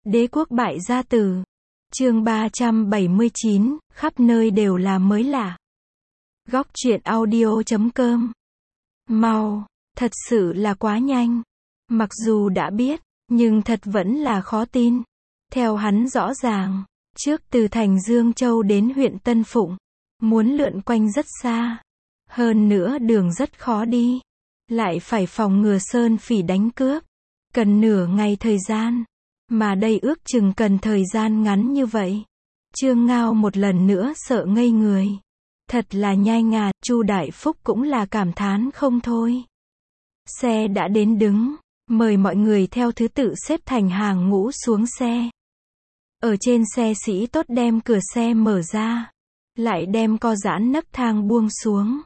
Đế quốc bại gia tử. Chương 379, khắp nơi đều là mới lạ. Góc truyện audio.com. Mau, thật sự là quá nhanh. Mặc dù đã biết, nhưng thật vẫn là khó tin. Theo hắn rõ ràng, trước từ thành Dương Châu đến huyện Tân Phụng, muốn lượn quanh rất xa. Hơn nữa đường rất khó đi. Lại phải phòng ngừa sơn phỉ đánh cướp. Cần nửa ngày thời gian. Mà đây ước chừng cần thời gian ngắn như vậy. Trương Ngao một lần nữa sợ ngây người. Thật là nhanh à, Chu Đại Phúc cũng là cảm thán không thôi. Xe đã đến đứng, mời mọi người theo thứ tự xếp thành hàng ngũ xuống xe. Ở trên xe sĩ tốt đem cửa xe mở ra, lại đem co giãn nấc thang buông xuống.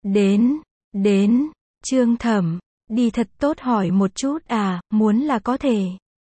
Đến, Trương Thẩm, đi thật tốt hỏi một chút à, muốn là có thể.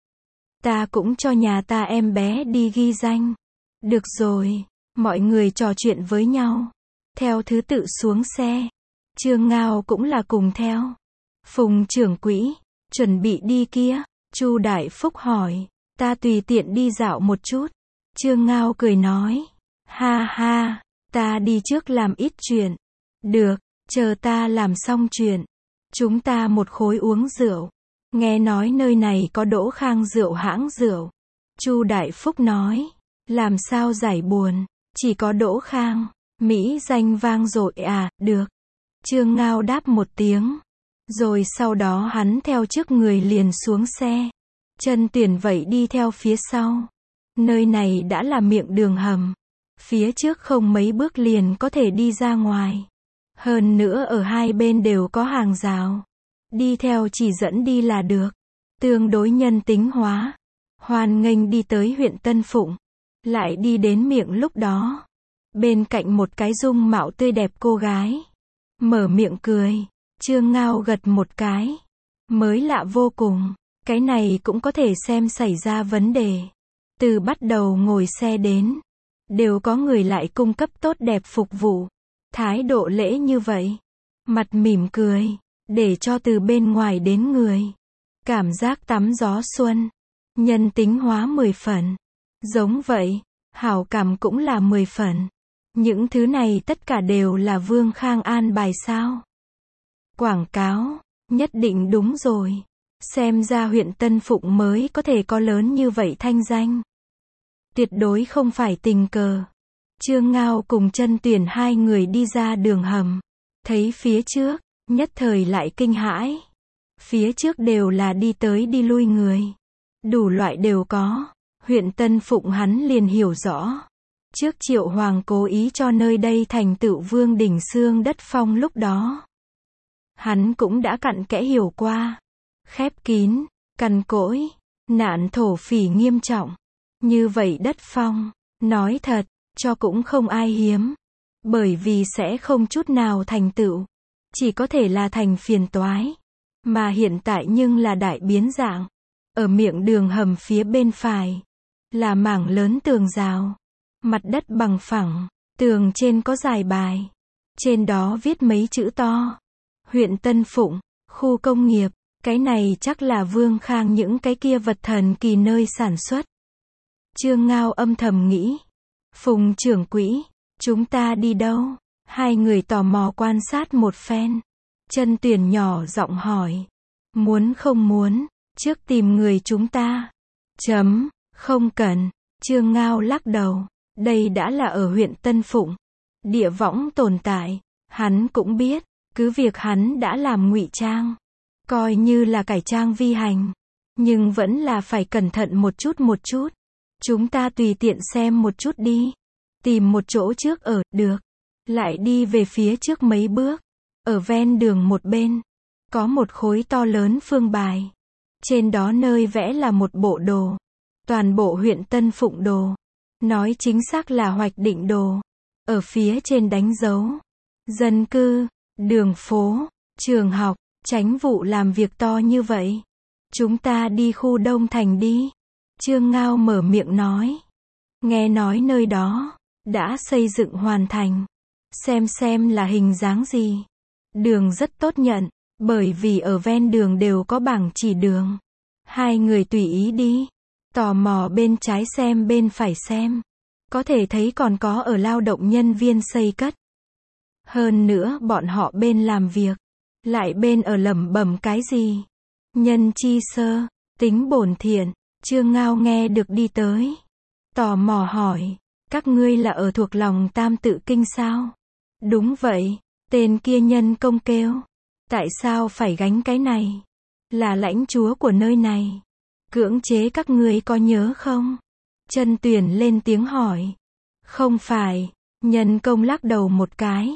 Ta cũng cho nhà ta em bé đi ghi danh. Được rồi, mọi người trò chuyện với nhau. Theo thứ tự xuống xe. Trương Ngao cũng là cùng theo. Phùng trưởng quỹ, chuẩn bị đi kia. Chu Đại Phúc hỏi, ta tùy tiện đi dạo một chút. Trương Ngao cười nói, ha ha, ta đi trước làm ít chuyện. Được, chờ ta làm xong chuyện. Chúng ta một khối uống rượu. Nghe nói nơi này có Đỗ Khang rượu hãng rượu. Chu Đại Phúc nói, làm sao giải buồn, chỉ có Đỗ Khang, mỹ danh vang dội à, được. Trương Ngao đáp một tiếng, rồi sau đó hắn theo trước người liền xuống xe. Chân Tuyển vậy đi theo phía sau. Nơi này đã là miệng đường hầm. Phía trước không mấy bước liền có thể đi ra ngoài. Hơn nữa ở hai bên đều có hàng rào. Đi theo chỉ dẫn đi là được. Tương đối nhân tính hóa. Hoan nghênh đi tới huyện Tân Phụng. Lại đi đến miệng lúc đó. Bên cạnh một cái dung mạo tươi đẹp cô gái. Mở miệng cười. Trương Ngao gật một cái. Mới lạ vô cùng. Cái này cũng có thể xem xảy ra vấn đề. Từ bắt đầu ngồi xe đến. Đều có người lại cung cấp tốt đẹp phục vụ. Thái độ lễ như vậy. Mặt mỉm cười. Để cho từ bên ngoài đến người. Cảm giác tắm gió xuân. Nhân tính hóa 10 phần. Giống vậy, hảo cảm cũng là 10 phần. Những thứ này tất cả đều là Vương Khang an bài sao? Quảng cáo, nhất định đúng rồi. Xem ra huyện Tân Phụng mới có thể có lớn như vậy thanh danh. Tuyệt đối không phải tình cờ. Trương Ngao cùng Chân Tuyển hai người đi ra đường hầm. Thấy phía trước, nhất thời lại kinh hãi. Phía trước đều là đi tới đi lui người. Đủ loại đều có. Huyện Tân Phụng hắn liền hiểu rõ. Trước Triệu Hoàng cố ý cho nơi đây thành tựu vương đỉnh xương đất phong lúc đó. Hắn cũng đã cặn kẽ hiểu qua. Khép kín, cằn cỗi, nạn thổ phỉ nghiêm trọng. Như vậy đất phong, nói thật, cho cũng không ai hiếm. Bởi vì sẽ không chút nào thành tựu. Chỉ có thể là thành phiền toái. Mà hiện tại nhưng là đại biến dạng. Ở miệng đường hầm phía bên phải. Là mảng lớn tường rào. Mặt đất bằng phẳng. Tường trên có dài bài. Trên đó viết mấy chữ to. Huyện Tân Phụng, khu công nghiệp. Cái này chắc là Vương Khang những cái kia vật thần kỳ nơi sản xuất. Trương Ngao âm thầm nghĩ. Phùng trưởng quỹ, chúng ta đi đâu? Hai người tò mò quan sát một phen. Chân Tuyển nhỏ giọng hỏi. Muốn không muốn, trước tìm người chúng ta. Không cần. Trương Ngao lắc đầu. Đây đã là ở huyện Tân Phụng. Địa võng tồn tại. Hắn cũng biết. Cứ việc hắn đã làm ngụy trang. Coi như là cải trang vi hành. Nhưng vẫn là phải cẩn thận một chút. Chúng ta tùy tiện xem một chút đi. Tìm một chỗ trước ở, được. Lại đi về phía trước mấy bước. Ở ven đường một bên. Có một khối to lớn phương bài. Trên đó nơi vẽ là một bộ đồ. Toàn bộ huyện Tân Phụng đồ. Nói chính xác là hoạch định đồ. Ở phía trên đánh dấu. Dân cư, đường phố, trường học, chánh vụ làm việc to như vậy. Chúng ta đi khu Đông Thành đi. Trương Ngao mở miệng nói. Nghe nói nơi đó đã xây dựng hoàn thành. Xem là hình dáng gì. Đường rất tốt nhận. Bởi vì ở ven đường đều có bảng chỉ đường. Hai người tùy ý đi. Tò mò bên trái xem bên phải xem. Có thể thấy còn có ở lao động nhân viên xây cất. Hơn nữa bọn họ bên làm việc. Lại bên ở lẩm bẩm cái gì? Nhân chi sơ, tính bổn thiện. Trương Ngao nghe được đi tới. Tò mò hỏi. Các ngươi là ở thuộc lòng Tam Tự Kinh sao? Đúng vậy. Tên kia nhân công kêu. Tại sao phải gánh cái này? Là lãnh chúa của nơi này. Cưỡng chế các ngươi có nhớ không? Chân Tuyển lên tiếng hỏi. Không phải. Nhân công lắc đầu một cái.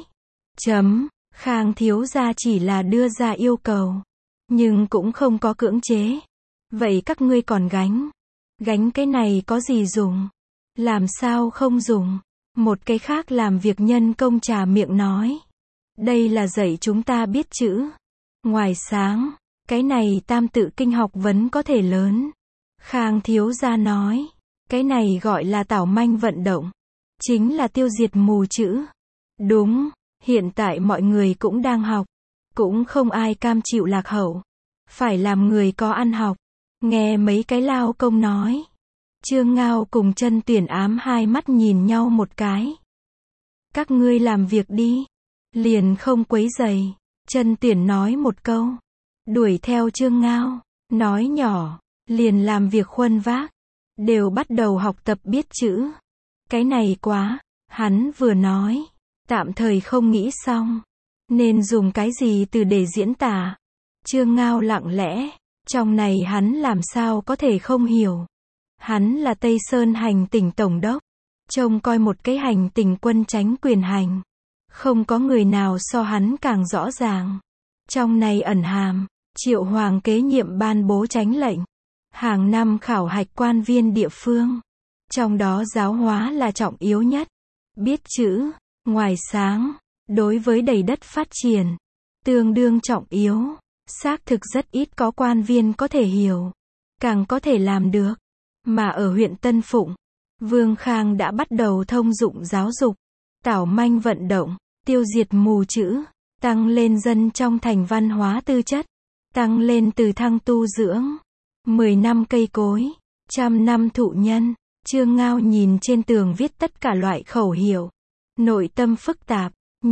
Khang thiếu gia chỉ là đưa ra yêu cầu. Nhưng cũng không có cưỡng chế. Vậy các ngươi còn gánh. Gánh cái này có gì dùng? Làm sao không dùng? Một cái khác làm việc nhân công trà miệng nói. Đây là dạy chúng ta biết chữ. Ngoài sáng, cái này Tam Tự Kinh học vấn có thể lớn. Khang thiếu gia nói. Cái này gọi là tảo manh vận động. Chính là tiêu diệt mù chữ. Đúng, hiện tại mọi người cũng đang học. Cũng không ai cam chịu lạc hậu. Phải làm người có ăn học. Nghe mấy cái lao công nói. Trương Ngao cùng Chân Tuyển ám hai mắt nhìn nhau một cái. Các ngươi làm việc đi. Liền không quấy rầy. Chân Tuyển nói một câu. Đuổi theo Trương Ngao. Nói nhỏ. Liền làm việc khuân vác. Đều bắt đầu học tập biết chữ. Cái này quá. Hắn vừa nói. Tạm thời không nghĩ xong. Nên dùng cái gì từ để diễn tả. Trương Ngao lặng lẽ. Trong này hắn làm sao có thể không hiểu. Hắn là Tây Sơn hành tỉnh tổng đốc. Trông coi một cái hành tỉnh quân tránh quyền hành. Không có người nào so hắn càng rõ ràng. Trong này ẩn hàm. Triệu Hoàng kế nhiệm ban bố chánh lệnh. Hàng năm khảo hạch quan viên địa phương. Trong đó giáo hóa là trọng yếu nhất. Biết chữ, ngoài sáng, đối với đầy đất phát triển, tương đương trọng yếu. Xác thực rất ít có quan viên có thể hiểu, càng có thể làm được. Mà ở huyện Tân Phụng, Vương Khang đã bắt đầu thông dụng giáo dục, tảo manh vận động, tiêu diệt mù chữ, tăng lên dân trong thành văn hóa tư chất, tăng lên từ thăng tu dưỡng. 10 năm cây cối, 100 năm thụ nhân. Trương Ngao nhìn trên tường viết tất cả loại khẩu hiệu. Nội tâm phức tạp,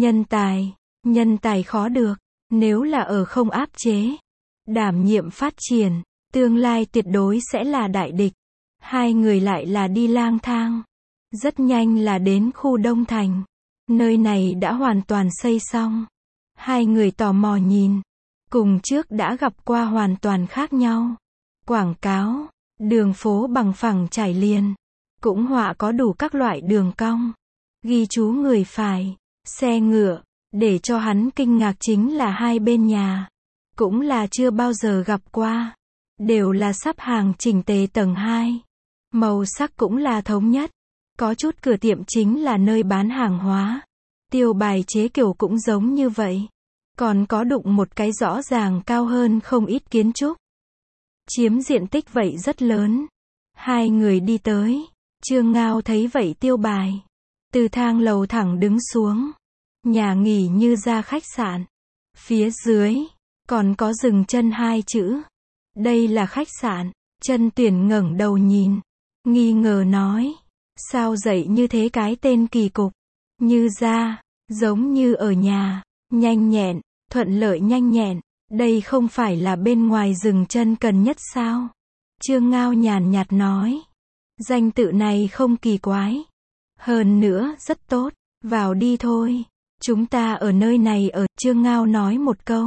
nhân tài khó được, nếu là ở không áp chế, đảm nhiệm phát triển, tương lai tuyệt đối sẽ là đại địch. Hai người lại là đi lang thang. Rất nhanh là đến khu Đông Thành. Nơi này đã hoàn toàn xây xong. Hai người tò mò nhìn. Cùng trước đã gặp qua hoàn toàn khác nhau. Quảng cáo, đường phố bằng phẳng trải liền. Cũng họa có đủ các loại đường cong. Ghi chú người phải, xe ngựa. Để cho hắn kinh ngạc chính là hai bên nhà. Cũng là chưa bao giờ gặp qua. Đều là sắp hàng chỉnh tề tầng 2. Màu sắc cũng là thống nhất. Có chút cửa tiệm chính là nơi bán hàng hóa. Tiêu bài chế kiểu cũng giống như vậy. Còn có đụng một cái rõ ràng cao hơn không ít kiến trúc. Chiếm diện tích vậy rất lớn. Hai người đi tới. Trương Ngao thấy vậy tiêu bài. Từ thang lầu thẳng đứng xuống. Nhà nghỉ như ra khách sạn. Phía dưới, còn có dừng chân 2 chữ. Đây là khách sạn. Chân Tuyển ngẩng đầu nhìn. Nghi ngờ nói. Sao dậy như thế cái tên kỳ cục. Như ra, giống như ở nhà. Nhanh nhẹn, thuận lợi nhanh nhẹn. Đây không phải là bên ngoài dừng chân cần nhất sao? Trương Ngao nhàn nhạt nói. Danh tự này không kỳ quái. Hơn nữa, rất tốt. Vào đi thôi. Chúng ta ở nơi này ở. Trương Ngao nói một câu.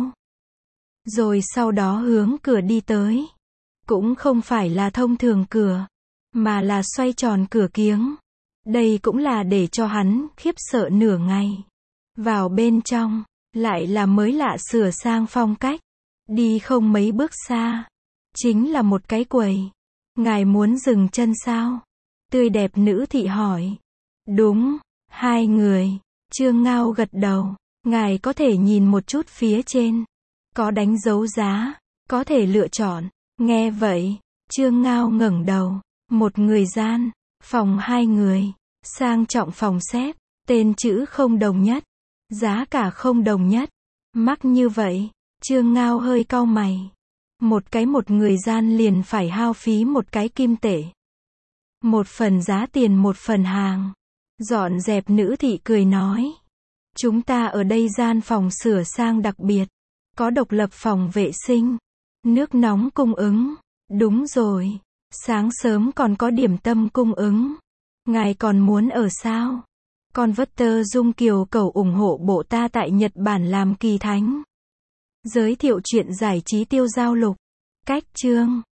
Rồi sau đó hướng cửa đi tới. Cũng không phải là thông thường cửa. Mà là xoay tròn cửa kiếng. Đây cũng là để cho hắn khiếp sợ nửa ngày. Vào bên trong. Lại là mới lạ sửa sang phong cách. Đi không mấy bước xa. Chính là một cái quầy. Ngài muốn dừng chân sao? Tươi đẹp nữ thị hỏi. Đúng. Hai người. Trương Ngao gật đầu. Ngài có thể nhìn một chút phía trên. Có đánh dấu giá. Có thể lựa chọn. Nghe vậy. Trương Ngao ngẩng đầu. Một người gian. Phòng 2 người. Sang trọng phòng xếp. Tên chữ không đồng nhất. Giá cả không đồng nhất. Mắc như vậy. Trương Ngao hơi cau mày. một người gian liền phải hao phí một cái kim tể. Một phần giá tiền một phần hàng. Dọn dẹp nữ thị cười nói. Chúng ta ở đây gian phòng sửa sang đặc biệt. Có độc lập phòng vệ sinh. Nước nóng cung ứng. Đúng rồi. Sáng sớm còn có điểm tâm cung ứng. Ngài còn muốn ở sao? Con vất tơ Dung Kiều cầu ủng hộ bộ ta tại Nhật Bản làm kỳ thánh. Giới thiệu chuyện giải trí tiêu giao lục. Cách chương